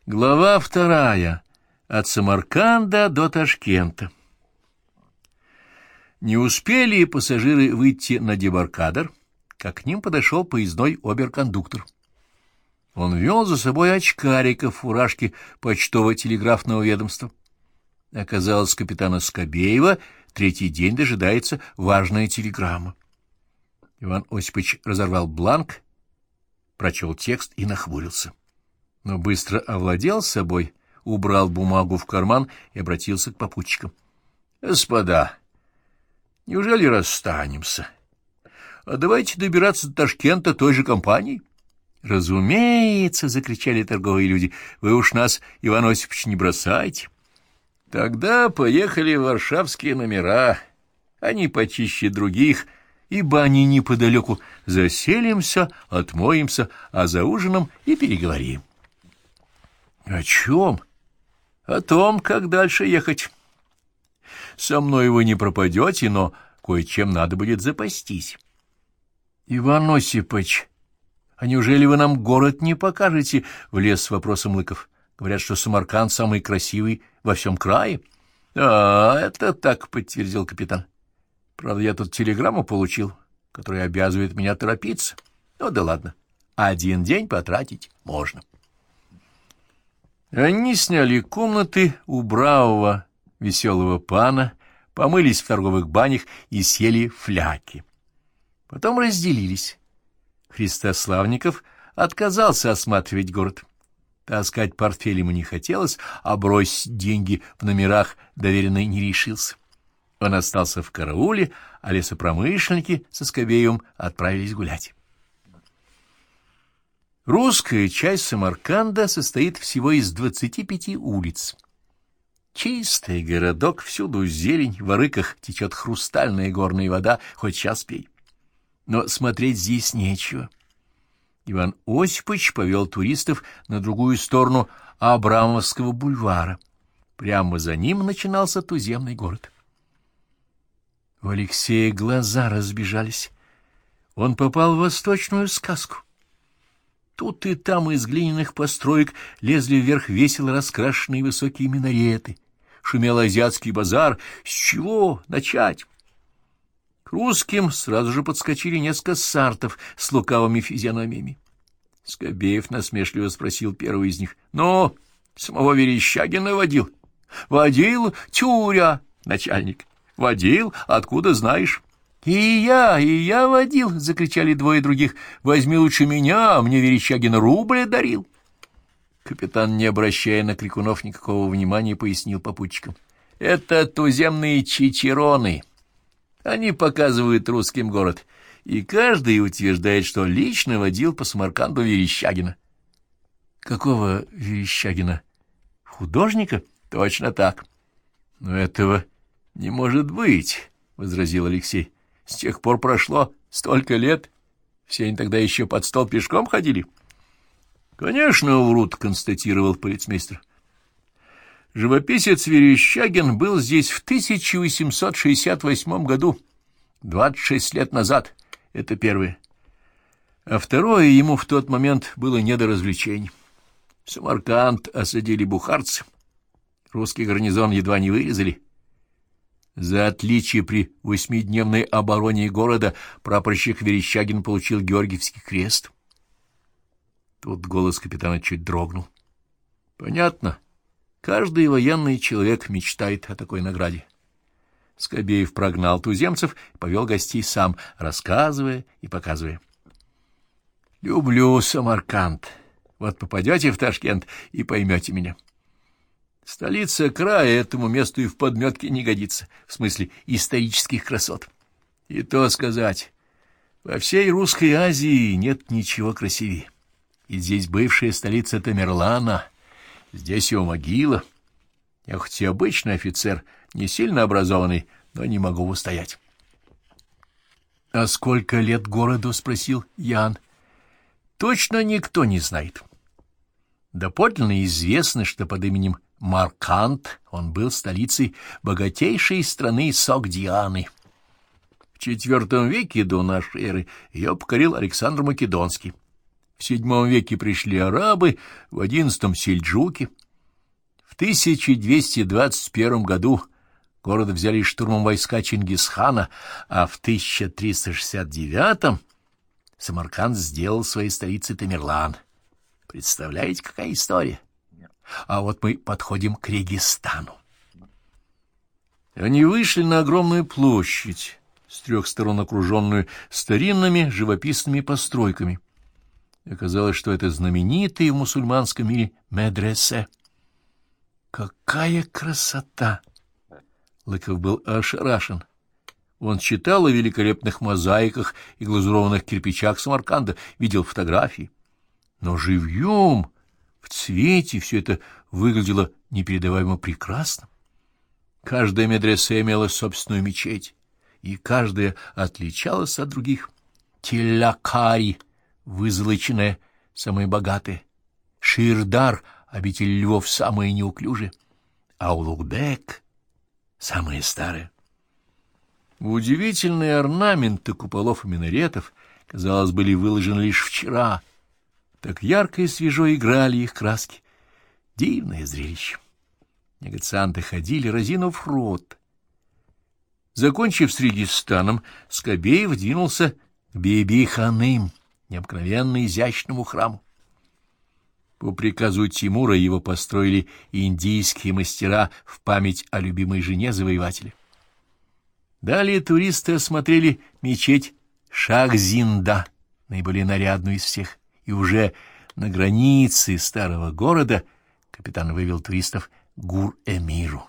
Глава 2. От Самарканда до Ташкента. Не успели пассажиры выйти на дебаркадер, как к ним подошел поездной оберкондуктор. Он вел за собой очкарика в фуражке почтово-телеграфного ведомства. Оказалось, капитана Скобеева третий день дожидается важная телеграмма. Иван Осипович разорвал бланк, прочел текст и нахмурился. Но быстро овладел собой, убрал бумагу в карман и обратился к попутчикам. — Господа, неужели расстанемся? А давайте добираться до Ташкента той же компанией. — Разумеется, — закричали торговые люди, — вы уж нас, Иван Осипович, не бросайте. Тогда поехали в варшавские номера, они почище других, и бани неподалеку. Заселимся, отмоемся, а за ужином и переговорим. — О чем? — О том, как дальше ехать. Со мной вы не пропадете, но кое-чем надо будет запастись. — Иван Осипович, а неужели вы нам город не покажете? — влез с вопросом Лыков. — Говорят, что Самарканд самый красивый во всем крае. — это так, — подтвердил капитан. — Правда, я тут телеграмму получил, которая обязывает меня торопиться. Ну да ладно, 1 день потратить можно. Они сняли комнаты у бравого веселого пана, помылись в торговых банях и сели в фляки. Потом разделились. Христославников отказался осматривать город. Таскать портфель ему не хотелось, а бросить деньги в номерах доверенный не решился. Он остался в карауле, а лесопромышленники со Скобеевым отправились гулять. Русская часть Самарканда состоит всего из 25 улиц. Чистый городок, всюду зелень, в арыках течет хрустальная горная вода, хоть час пей. Но смотреть здесь нечего. Иван Осипович повел туристов на другую сторону Абрамовского бульвара. Прямо за ним начинался туземный город. У Алексея глаза разбежались. Он попал в восточную сказку. Тут и там из глиняных построек лезли вверх весело раскрашенные высокие минареты. Шумел азиатский базар. С чего начать? К русским сразу же подскочили несколько сартов с лукавыми физиономиями. Скобеев насмешливо спросил первого из них. — Ну, самого Верещагина водил? — Водил, тюря, начальник. — Водил? Откуда знаешь? — И я водил, — закричали двое других. — Возьми лучше меня, мне Верещагин рубль дарил. Капитан, не обращая на крикунов никакого внимания, пояснил попутчикам. — Это туземные чичероны. Они показывают русским город, и каждый утверждает, что лично водил по Самарканду Верещагина. — Какого Верещагина? Художника? — Точно так. — Но этого не может быть, — возразил Алексей. — С тех пор прошло столько лет. Все они тогда еще под стол пешком ходили. — Конечно, врут, — констатировал полицмейстер. Живописец Верещагин был здесь в 1868 году, 26 лет назад. Это первое. А второе, ему в тот момент было не до развлечений. Самарканд осадили бухарцы. Русский гарнизон едва не вырезали. За отличие при 8-дневной обороне города прапорщик Верещагин получил Георгиевский крест. Тут голос капитана чуть дрогнул. Понятно. Каждый военный человек мечтает о такой награде. Скобеев прогнал туземцев и повел гостей сам, рассказывая и показывая. «Люблю Самарканд. Вот попадете в Ташкент и поймете меня. Столица края этому месту и в подметке не годится, в смысле исторических красот. И то сказать, во всей Русской Азии нет ничего красивее. И здесь бывшая столица Тамерлана, здесь его могила. Я хоть и обычный офицер, не сильно образованный, но не могу устоять». — А сколько лет городу? — спросил Ян. — Точно никто не знает. Доподлинно известно, что под именем Марканд он был столицей богатейшей страны Согдианы. В IV веке до нашей эры ее покорил Александр Македонский. В VII веке пришли арабы, в XI — сельджуки. В 1221 году город взяли штурмом войска Чингисхана, а в 1369 Самарканд сделал своей столицей Тамерлан. Представляете, какая история? А вот мы подходим к Регистану. Они вышли на огромную площадь, с 3 сторон окруженную старинными живописными постройками. Оказалось, что это знаменитый в мусульманском мире медресе. Какая красота! Лыков был ошарашен. Он читал о великолепных мозаиках и глазурованных кирпичах Самарканда, видел фотографии. Но живьем, в цвете, все это выглядело непередаваемо прекрасно. Каждая медресе имела собственную мечеть, и каждая отличалась от других. Телякари, вызолоченная, самая богатая, Ширдар, обитель львов, самая неуклюжая, а Улугбек — самая старая. Удивительные орнаменты куполов и минаретов, казалось, были выложены лишь вчера. Так ярко и свежо играли их краски. Дивное зрелище. Негацианты ходили, разинув рот. Закончив с Регистаном, Скобеев двинулся к Бибиханым, необыкновенно изящному храму. По приказу Тимура его построили индийские мастера в память о любимой жене завоевателя. Далее туристы осмотрели мечеть Шахзинда, наиболее нарядную из всех, и уже на границе старого города капитан вывел туристов к Гур-Эмиру.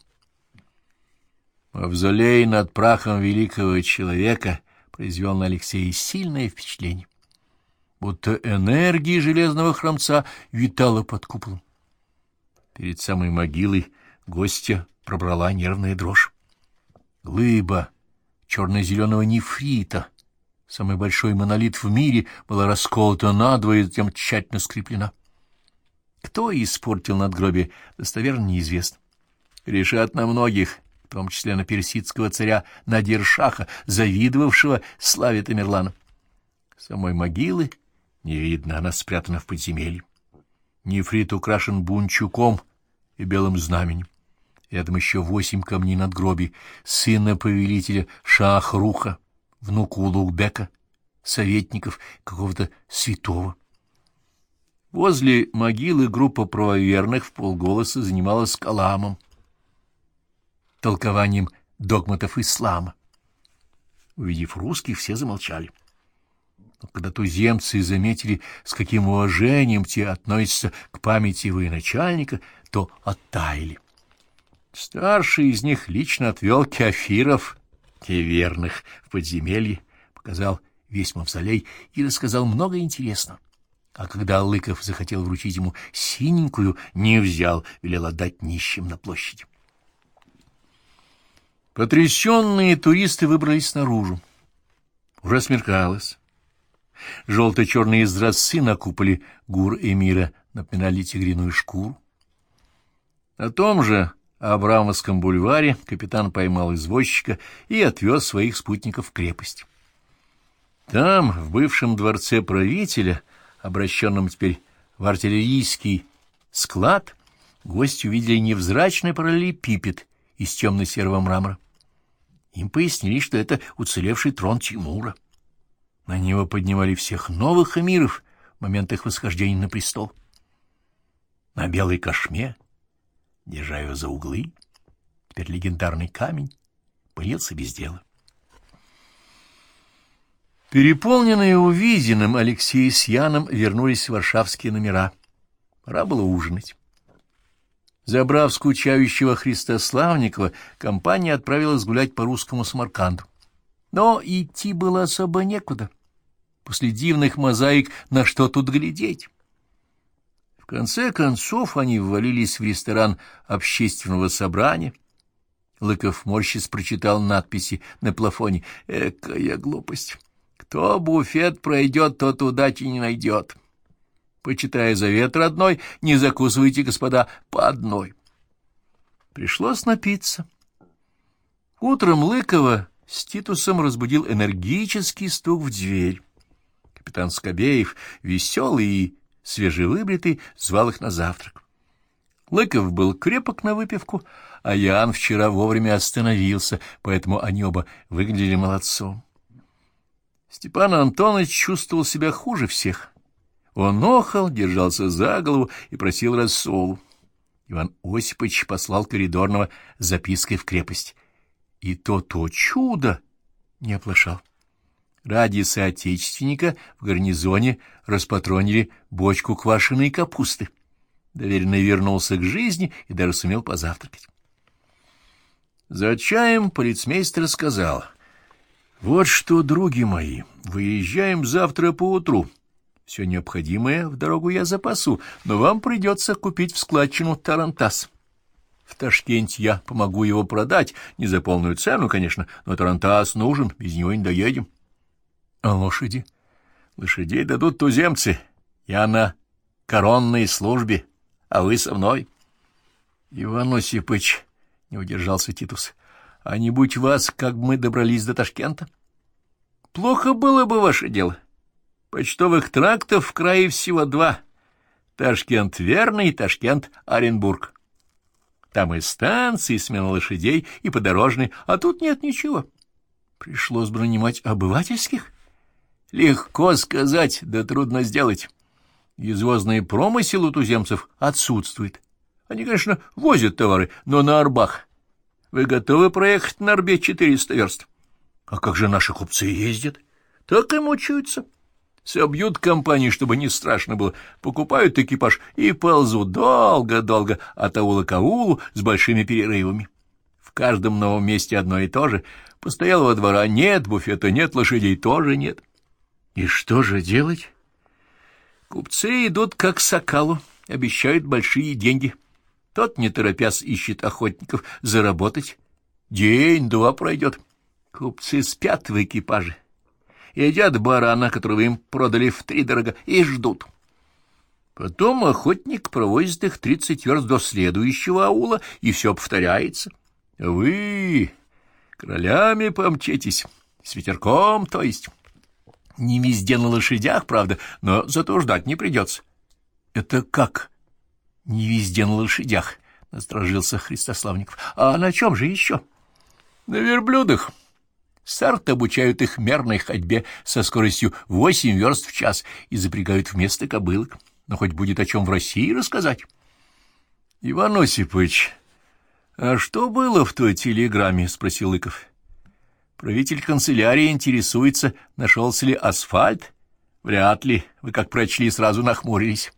Мавзолей над прахом великого человека произвел на Алексея сильное впечатление, будто энергия железного храмца витала под куполом. Перед самой могилой гостя пробрала нервная дрожь. Глыба черно-зеленого нефрита, самый большой монолит в мире, была расколота надвое и затем тщательно скреплена. Кто испортил надгробие, достоверно неизвестно. Решат на многих, в том числе на персидского царя Надир-шаха, завидовавшего славе Тамерлана. Самой могилы не видно, она спрятана в подземелье. Нефрит украшен бунчуком и белым знаменем. Рядом еще 8 камней надгробий, сына повелителя Шахруха, внука Улугбека, советников какого-то святого. Возле могилы группа правоверных вполголоса занималась каламом, толкованием догматов ислама. Увидев русских, все замолчали. Но когда туземцы заметили, с каким уважением те относятся к памяти военачальника, то оттаяли. Старший из них лично отвел кефиров, верных, в подземелье, показал весь мавзолей и рассказал много интересного. А когда Лыков захотел вручить ему синенькую, не взял, велел отдать нищим на площади. Потрясенные туристы выбрались наружу. Уже смеркалось. Желто-черные изразцы на куполе Гур-Эмира напоминали тигриную шкуру. На том же Абрамовском бульваре капитан поймал извозчика и отвез своих спутников в крепость. Там, в бывшем дворце правителя, обращенном теперь в артиллерийский склад, гости увидели невзрачный параллелепипед из темно-серого мрамора. Им пояснили, что это уцелевший трон Тимура. На него поднимали всех новых эмиров в момент их восхождения на престол. На белой кошме, держа ее за углы, теперь легендарный камень, пылился без дела. Переполненные увиденным, Алексей с Яном вернулись в варшавские номера. Пора было ужинать. Забрав скучающего Христославникова, компания отправилась гулять по русскому Самарканду. Но идти было особо некуда. После дивных мозаик на что тут глядеть? В конце концов они ввалились в ресторан общественного собрания. Лыков морщись прочитал надписи на плафоне. Экая глупость! Кто буфет пройдет, тот удачи не найдет. Почитая завет родной, не закусывайте, господа, по одной. Пришлось напиться. Утром Лыкова с Титусом разбудил энергический стук в дверь. Капитан Скобеев, веселый и свежевыбритый, звал их на завтрак. Лыков был крепок на выпивку, а Ян вчера вовремя остановился, поэтому они оба выглядели молодцом. Степан Антонович чувствовал себя хуже всех. Он охал, держался за голову и просил рассолу. Иван Осипович послал коридорного с запиской в крепость. И то чудо не оплошал. Ради соотечественника в гарнизоне распатронили бочку квашеной капусты. Доверенный вернулся к жизни и даже сумел позавтракать. За чаем полицмейстер сказал: «Вот что, други мои, выезжаем завтра поутру. Все необходимое в дорогу я запасу, но вам придется купить в складчину тарантас. В Ташкенте я помогу его продать, не за полную цену, конечно, но тарантас нужен, без него не доедем». «А лошади?» «Лошадей дадут туземцы. Я на коронной службе, а вы со мной». «Иван Осипович», — не удержался Титус, — «а не будь вас, как бы мы добрались до Ташкента?» «Плохо было бы ваше дело. Почтовых трактов в крае всего 2. Ташкент-Верный и Ташкент-Оренбург. Там и станции, и смена лошадей, и подорожные, а тут нет ничего. Пришлось бы нанимать обывательских. Легко сказать, да трудно сделать. Извозный промысел у туземцев отсутствует. Они, конечно, возят товары, но на арбах. Вы готовы проехать на арбе 400 верст? А как же наши купцы ездят? Так и мучаются. Собьют компанию, чтобы не страшно было, покупают экипаж и ползут долго-долго от аула к аулу с большими перерывами. В каждом новом месте одно и то же. Постоялого двора нет, буфета нет, лошадей тоже нет. И что же делать? Купцы идут как к сокалу, обещают большие деньги. Тот, не торопясь, ищет охотников заработать. День-два пройдет. Купцы спят в экипаже. Едят барана, которого им продали втридорога, и ждут. Потом охотник провозит их 30 верст до следующего аула, и все повторяется. Вы королями помчетесь, с ветерком, то есть. Не везде на лошадях, правда, но зато ждать не придется. — Это как? Не везде на лошадях, — насторожился Христославников. — А на чем же еще? — На верблюдах. Старт обучают их мерной ходьбе со скоростью 8 верст в час и запрягают вместо кобылок. Но хоть будет о чем в России рассказать. — Иван Осипович, а что было в той телеграмме? — спросил Лыков. Правитель канцелярии интересуется, нашелся ли асфальт. Вряд ли. Вы, как прочли, сразу нахмурились.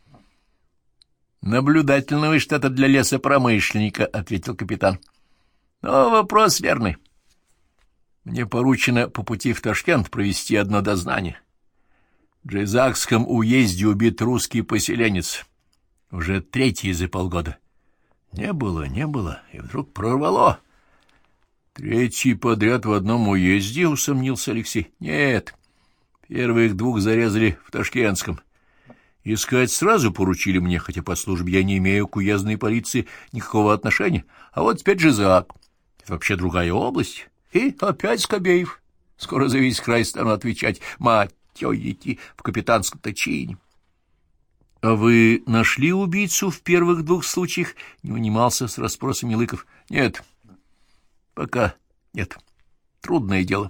— Наблюдательно вы что-то для лесопромышленника, — ответил капитан. — Но вопрос верный. Мне поручено по пути в Ташкент провести одно дознание. В Джейзакском уезде убит русский поселенец. Уже 3-й за полгода. Не было, и вдруг прорвало. 3-й подряд в одном уезде, — усомнился Алексей. Нет, первых 2 зарезали в Ташкентском. Искать сразу поручили мне, хотя по службе я не имею к уездной полиции никакого отношения. А вот теперь Джейзак. Это вообще другая область. И опять Скобеев. Скоро за весь край стану отвечать. Мать идти в капитанском-то чине. — А вы нашли убийцу в первых 2 случаях? — не унимался с расспросами Лыков. — Нет. — Пока нет. Трудное дело.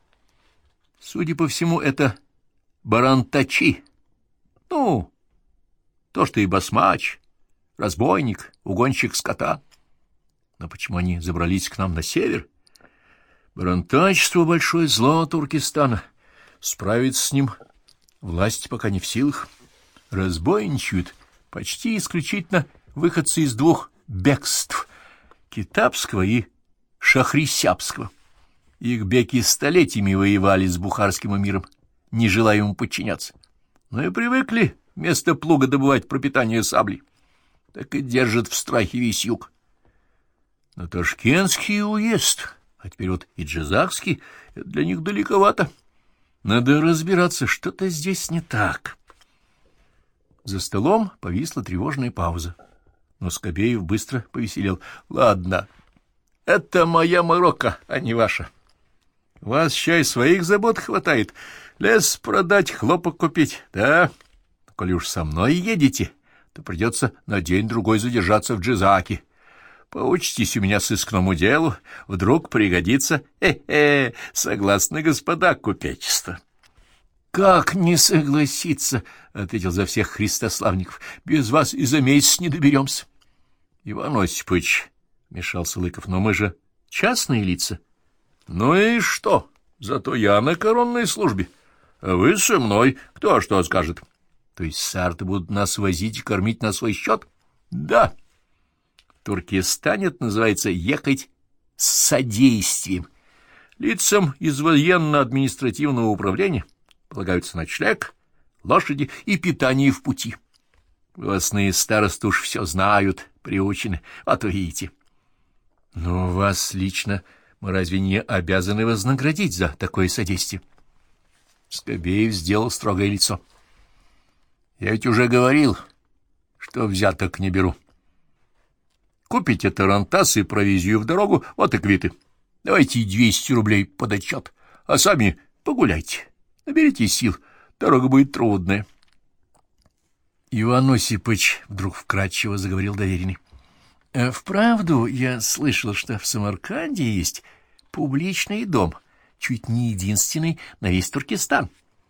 Судя по всему, это барантачи. Ну, то, что и басмач, разбойник, угонщик скота. Но почему они забрались к нам на север? Барантачество — большое зло Туркестана. Справиться с ним власть пока не в силах. Разбойничают почти исключительно выходцы из 2 бегств — Китапского и Шахрисябского. Их беки столетиями воевали с бухарским эмиром, не желая ему подчиняться. Но и привыкли вместо плуга добывать пропитание саблей. Так и держат в страхе весь юг. Но Ташкентский уезд, а теперь вот и Джейзакский, это для них далековато. Надо разбираться, что-то здесь не так. За столом повисла тревожная пауза, но Скобеев быстро повеселел. — Ладно, это моя морока, а не ваша. У вас, чай, своих забот хватает. Лес продать, хлопок купить, да? Коли уж со мной едете, то придется на день-другой задержаться в Джизаке. Поучитесь у меня сыскному делу, вдруг пригодится. Согласны, господа купечества. — Как не согласиться, — ответил за всех Христославников, — без вас и за месяц не доберемся. — Иван Осипович, — вмешался Лыков, — но мы же частные лица. — Ну и что? Зато я на коронной службе, а вы со мной, кто что скажет. — То есть сарты будут нас возить и кормить на свой счет? — Да. В Туркестане это называется «ехать с содействием». Лицам из военно-административного управления полагаются ночлег, лошади и питание в пути. Властные старосты уж все знают, приучены, а то видите. Но вас лично мы разве не обязаны вознаградить за такое содействие? Скобеев сделал строгое лицо. Я ведь уже говорил, что взяток не беру. Купите тарантас и провизию в дорогу, вот и квиты. Давайте 200 рублей под отчет, а сами погуляйте. Наберите сил, дорога будет трудная. Иван Осипович вдруг вкратчиво заговорил доверенный. Вправду я слышал, что в Самарканде есть публичный дом, чуть не единственный на весь Туркестан.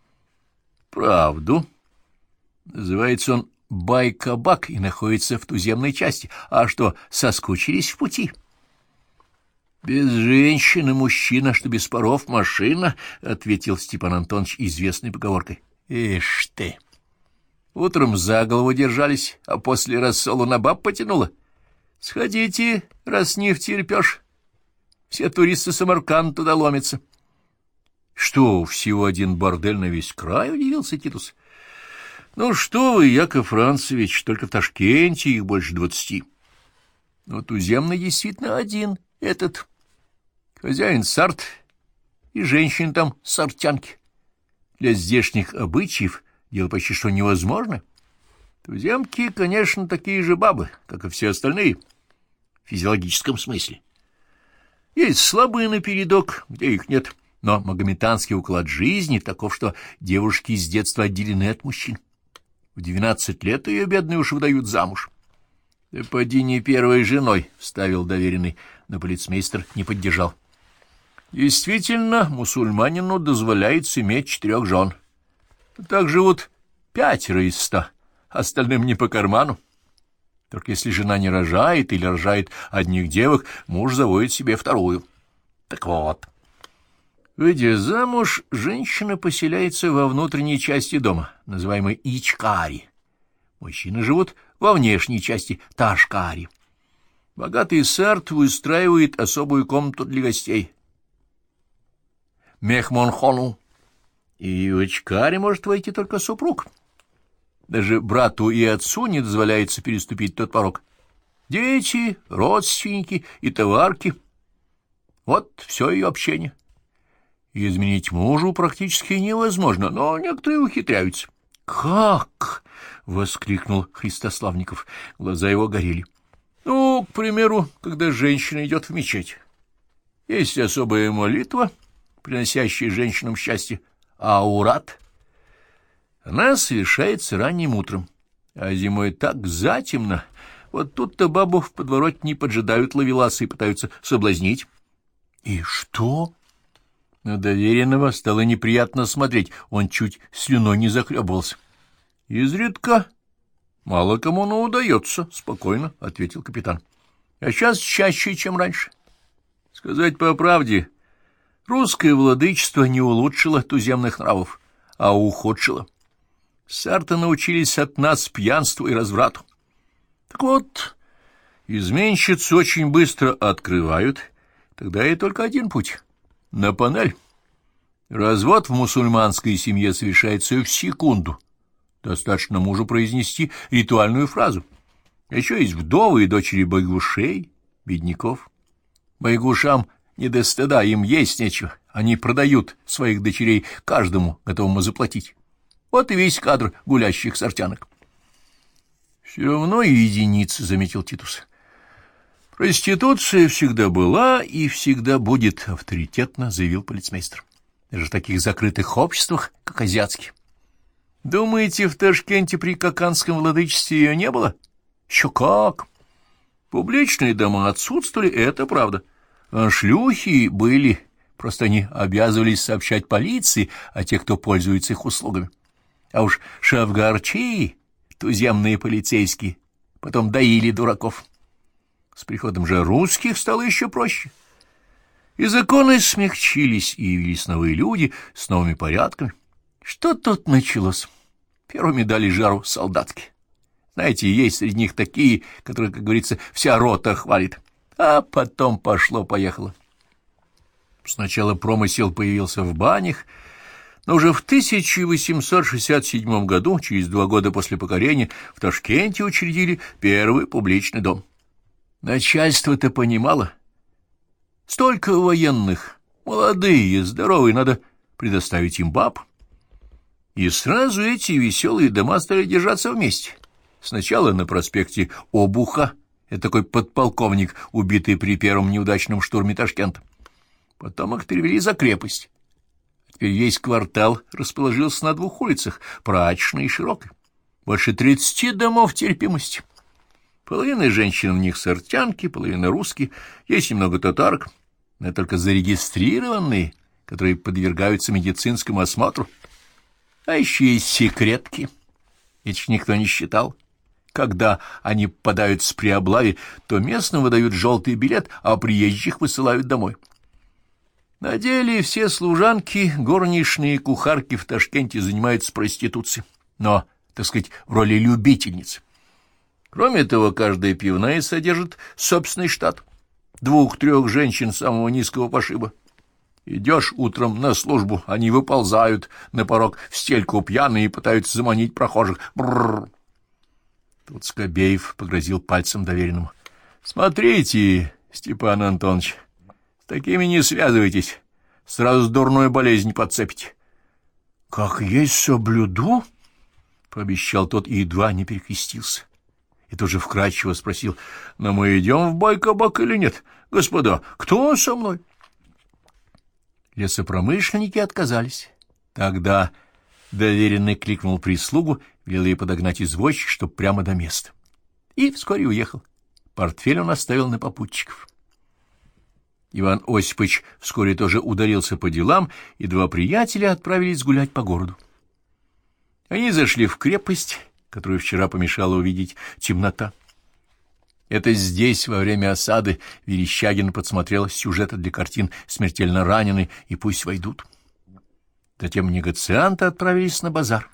Правду. Называется он Бай-Кабак и находится в туземной части. А что, соскучились в пути? Без женщины мужчина, что без паров машина, — ответил Степан Антонович известной поговоркой. Ишь ты! Утром за голову держались, а после рассолу на баб потянуло. Сходите, раз не втерпешь. Все туристы Самарканд туда ломятся. Что, всего один бордель на весь край, — удивился Титус. Ну что вы, Яков Францевич, только в Ташкенте их больше 20. Но туземный действительно один, этот. Хозяин сарт и женщины там сартянки. Для здешних обычаев дело почти что невозможно. Туземки, конечно, такие же бабы, как и все остальные, в физиологическом смысле. Есть слабые напередок, где их нет, но магометанский уклад жизни таков, что девушки с детства отделены от мужчин. В 12 лет ее бедные уж выдают замуж. — Да поди не первой женой, — вставил доверенный, но полицмейстер не поддержал. Действительно, мусульманину дозволяется иметь 4 жен. Так живут 5 из 100, остальным не по карману. Только если жена не рожает или рожает одних девок, муж заводит себе вторую. Так вот, выйдя замуж, женщина поселяется во внутренней части дома, называемой Ичкари. Мужчины живут во внешней части Ташкари. Богатый сарт выстраивает особую комнату для гостей — Мехмонхону. И в Ичкари может войти только супруг. Даже брату и отцу не дозволяется переступить тот порог. Дети, родственники и товарки — вот все ее общение. И изменить мужу практически невозможно, но некоторые ухитряются. — Как? — воскликнул Христославников. Глаза его горели. — Ну, к примеру, когда женщина идет в мечеть. Есть особая молитва, приносящая женщинам счастье, аурат. Она совершается ранним утром, а зимой так затемно. Вот тут-то бабу в подворотне не поджидают ловеласы и пытаются соблазнить. — И что? На доверенного стало неприятно смотреть, он чуть слюной не захлебывался. — Изредка мало кому, но удается, — спокойно ответил капитан. — А сейчас чаще, чем раньше. Сказать по правде, русское владычество не улучшило туземных нравов, а ухудшило. Сарты научились от нас пьянству и разврату. Так вот, изменщицу очень быстро открывают, тогда и только один путь — на панель. Развод в мусульманской семье совершается в секунду. Достаточно мужу произнести ритуальную фразу. Еще есть вдовы и дочери байгушей, бедняков. Байгушам не до стыда, им есть нечего. Они продают своих дочерей каждому, готовому заплатить. Вот и весь кадр гулящих сартянок. — Все равно единицы, — заметил Титус. — Проституция всегда была и всегда будет, — авторитетно заявил полицмейстер. даже в таких закрытых обществах, как азиатские. Думаете, в Ташкенте при Каканском владычестве ее не было? Еще как! Публичные дома отсутствовали, это правда. А шлюхи были, просто они обязывались сообщать полиции о тех, кто пользуется их услугами. А уж шавгарчи, туземные полицейские, потом доили дураков. С приходом же русских стало еще проще. И законы смягчились, и явились новые люди с новыми порядками. Что тут началось? Первыми дали жару солдатки. Знаете, есть среди них такие, которые, как говорится, вся рота хвалит. А потом пошло-поехало. Сначала промысел появился в банях, но уже в 1867 году, через 2 года после покорения, в Ташкенте учредили первый публичный дом. Начальство-то понимало. Столько военных, молодые, здоровые, надо предоставить им баб. И сразу эти веселые дома стали держаться вместе. Сначала на проспекте Обуха, это такой подполковник, убитый при первом неудачном штурме Ташкента. Потом их перевели за крепость. Теперь весь квартал расположился на 2 улицах, прачечной и широкой. Больше 30 домов терпимости. Половина женщин в них сартянки, половина русские, есть немного татарок, но только зарегистрированные, которые подвергаются медицинскому осмотру. А еще есть секретки. Эти ж никто не считал. Когда они попадаются при облаве, то местным выдают желтый билет, а приезжих высылают домой. На деле все служанки, горничные и кухарки в Ташкенте занимаются проституцией, но, так сказать, в роли любительниц. Кроме того, каждая пивная содержит собственный штат. 2-3 женщин самого низкого пошиба. Идешь утром на службу, они выползают на порог в стельку пьяные и пытаются заманить прохожих. Бррр. Тут Скобеев погрозил пальцем доверенному. — Смотрите, Степан Антонович, с такими не связывайтесь, сразу дурную болезнь подцепите. — Как есть соблюду? — пообещал тот и едва не перекрестился. И тоже вкратчиво спросил: — но мы идем в бой-кабак или нет? Господа, кто со мной? Лесопромышленники отказались. Тогда доверенный кликнул прислугу, велел ей подогнать извозчик, чтоб прямо до места. И вскоре уехал. Портфель он оставил на попутчиков. Иван Осипович вскоре тоже ударился по делам, и 2 приятеля отправились гулять по городу. Они зашли в крепость, которую вчера помешала увидеть темнота. Это здесь, во время осады, Верещагин подсмотрел сюжеты для картин «Смертельно ранены» и «Пусть войдут». Затем негацианты отправились на базар.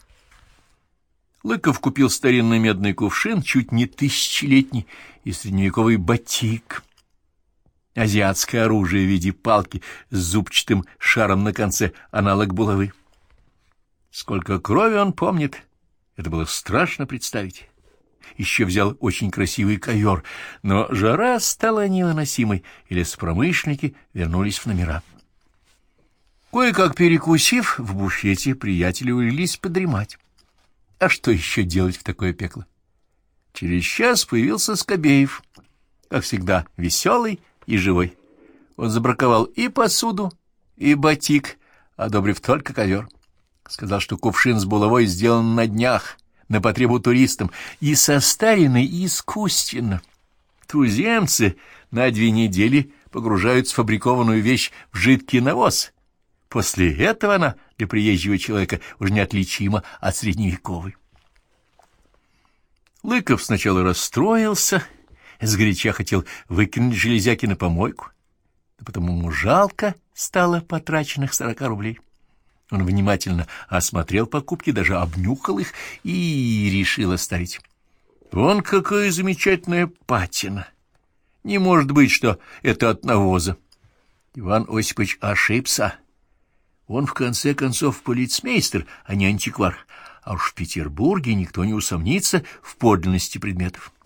Лыков купил старинный медный кувшин, чуть не 1000-летний, и средневековый батик. Азиатское оружие в виде палки с зубчатым шаром на конце, аналог булавы. Сколько крови он помнит, это было страшно представить. Еще взял очень красивый ковер, но жара стала невыносимой, и лесопромышленники вернулись в номера. Кое-как перекусив, в буфете приятели улеглись подремать. А что еще делать в такое пекло? Через час появился Скобеев, как всегда, веселый и живой. Он забраковал и посуду, и батик, одобрив только ковер. Сказал, что кувшин с булавой сделан на днях, на потребу туристам, и состаренный искусственно. Туземцы на 2 недели погружают сфабрикованную вещь в жидкий навоз. После этого она для приезжего человека уже неотличима от средневековой. Лыков сначала расстроился, сгоряча хотел выкинуть железяки на помойку, но потом ему жалко стало потраченных 40 рублей. Он внимательно осмотрел покупки, даже обнюхал их и решил оставить. Вон какая замечательная патина! Не может быть, что это от навоза. Иван Осипович ошибся. Он, в конце концов, полицмейстер, а не антиквар, а уж в Петербурге никто не усомнится в подлинности предметов.